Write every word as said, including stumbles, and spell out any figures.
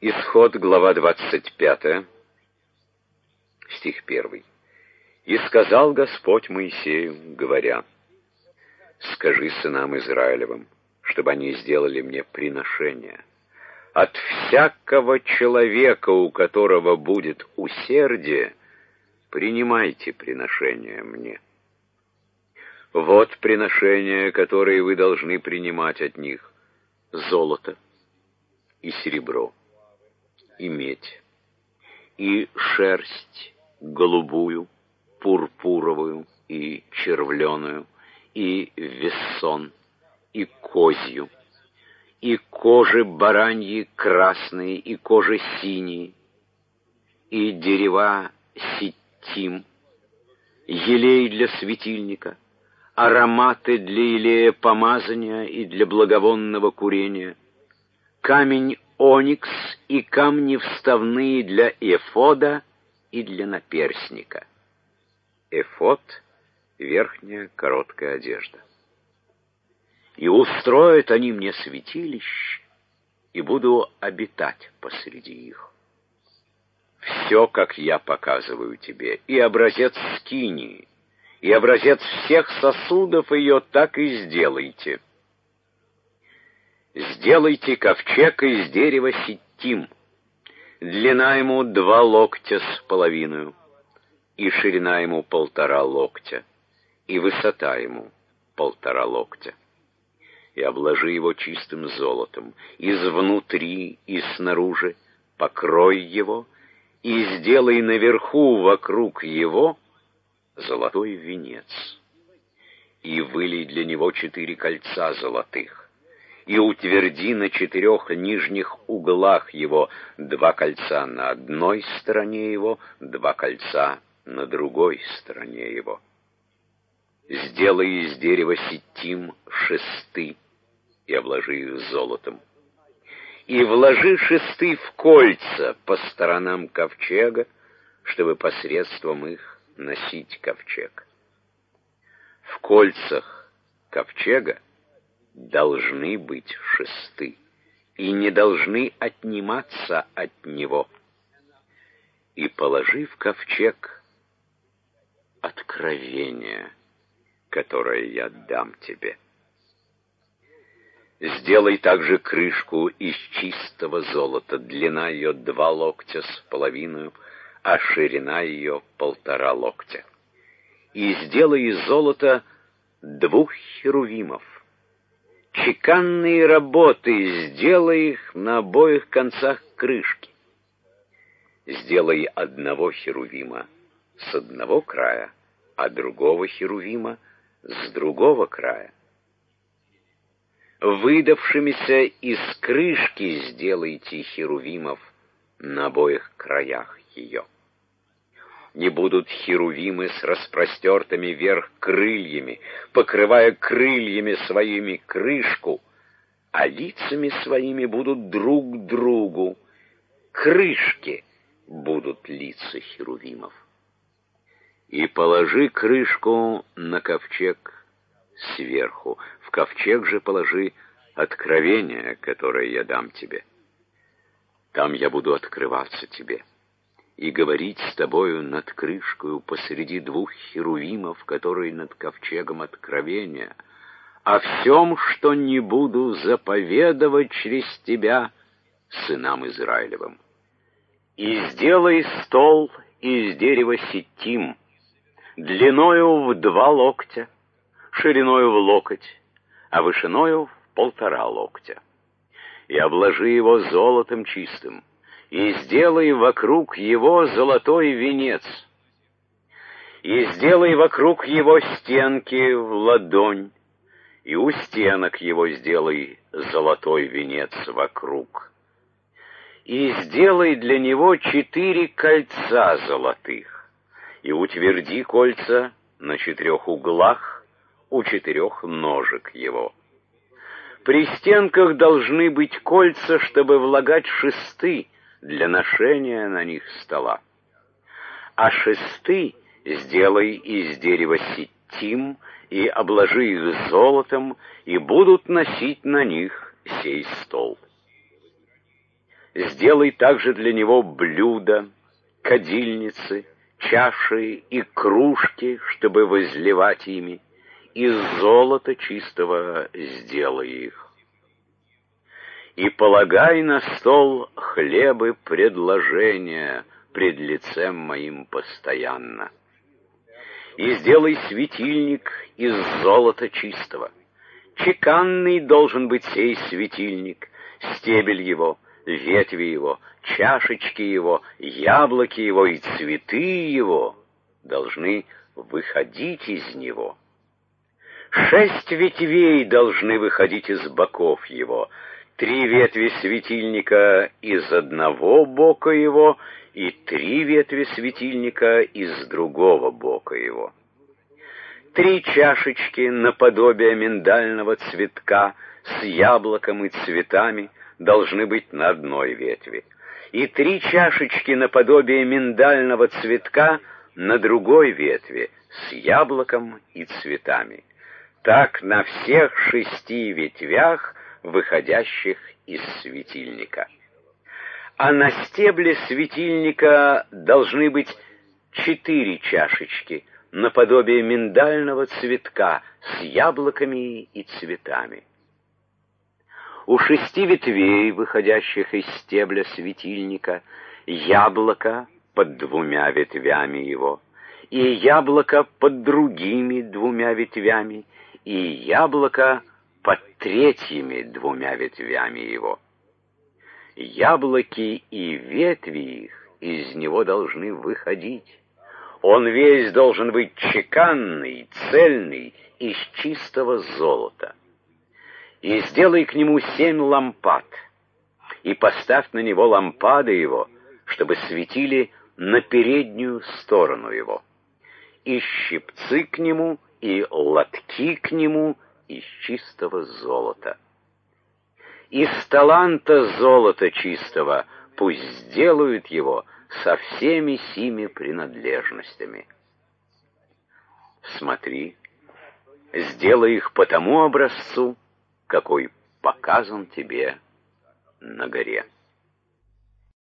Исход, глава двадцать пятая, стих первый. «И сказал Господь Моисею, говоря: скажи сынам Израилевым, чтобы они сделали мне приношение. От всякого человека, у которого будет усердие, принимайте приношение мне. Вот приношения, которые вы должны принимать от них: золото и серебро, и медь, и шерсть голубую, пурпуровую и червленую, и вессон, и козью, и кожи бараньи красные, и кожи синие, и дерева ситим, елей для светильника, ароматы для елея помазания и для благовонного курения, камень оникс и камни вставные для эфода и для наперстника». Эфод — верхняя короткая одежда. «И устроят они мне святилище, и буду обитать посреди их. Все, как я показываю тебе, и образец скинии, и образец всех сосудов ее, так и сделайте. Сделайте ковчег из дерева ситим, длина ему два локтя с половиной, и ширина ему полтора локтя, и высота ему полтора локтя. И обложи его чистым золотом, изнутри и снаружи, покрой его, и сделай наверху вокруг его золотой венец. И вылей для него четыре кольца золотых, и утверди на четырех нижних углах его два кольца на одной стороне его, два кольца на другой стороне его. Сделай из дерева ситим шесты и обложи их золотом. И вложи шесты в кольца по сторонам ковчега, чтобы посредством их носить ковчег. В кольцах ковчега должны быть шесты, и не должны отниматься от него. И положи в ковчег откровение, которое я дам тебе. Сделай также крышку из чистого золота, длина ее два локтя с половиной, а ширина ее полтора локтя. И сделай из золота двух херувимов. Чеканные работы сделай их на обоих концах крышки. Сделай одного херувима с одного края, а другого херувима с другого края. Выдавшимися из крышки сделайте херувимов на обоих краях ее. Не будут херувимы с распростертыми вверх крыльями, покрывая крыльями своими крышку, а лицами своими будут друг к другу. Крышки будут лица херувимов. И положи крышку на ковчег сверху. В ковчег же положи откровение, которое я дам тебе. Там я буду открываться тебе и говорить с тобою над крышкою посреди двух херувимов, которые над ковчегом откровения, о всем, что не буду заповедовать через тебя сынам Израилевым. И сделай стол из дерева ситим, длиною в два локтя, шириною в локоть, а вышиною в полтора локтя. И обложи его золотом чистым, и сделай вокруг его золотой венец. И сделай вокруг его стенки в ладонь, и у стенок его сделай золотой венец вокруг. И сделай для него четыре кольца золотых, и утверди кольца на четырех углах у четырех ножек его. При стенках должны быть кольца, чтобы влагать шесты для ношения на них стола. А шесты сделай из дерева ситим и обложи их золотом, и будут носить на них сей стол. Сделай также для него блюда, кадильницы, чаши и кружки, чтобы возливать ими, из золота чистого сделай их. И полагай на стол хлебы предложения пред лицем моим постоянно. И сделай светильник из золота чистого. Чеканный должен быть сей светильник, стебель его, ветви его, чашечки его, яблоки его и цветы его должны выходить из него. Шесть ветвей должны выходить из боков его, три ветви светильника из одного бока его и три ветви светильника из другого бока его. Три чашечки наподобие миндального цветка с яблоком и цветами должны быть на одной ветви, и три чашечки наподобие миндального цветка на другой ветви с яблоком и цветами. Так на всех шести ветвях, выходящих из светильника. А на стебле светильника должны быть четыре чашечки наподобие миндального цветка с яблоками и цветами. У шести ветвей, выходящих из стебля светильника, яблоко под двумя ветвями его, и яблоко под другими двумя ветвями, и яблоко под третьими двумя ветвями его. Яблоки и ветви их из него должны выходить. Он весь должен быть чеканный, цельный, из чистого золота. И сделай к нему семь лампад, и поставь на него лампады его, чтобы светили на переднюю сторону его, и щипцы к нему, и лотки к нему из чистого золота. Из таланта золота чистого пусть сделают его со всеми сими принадлежностями. Смотри, сделай их по тому образцу, какой показан тебе на горе.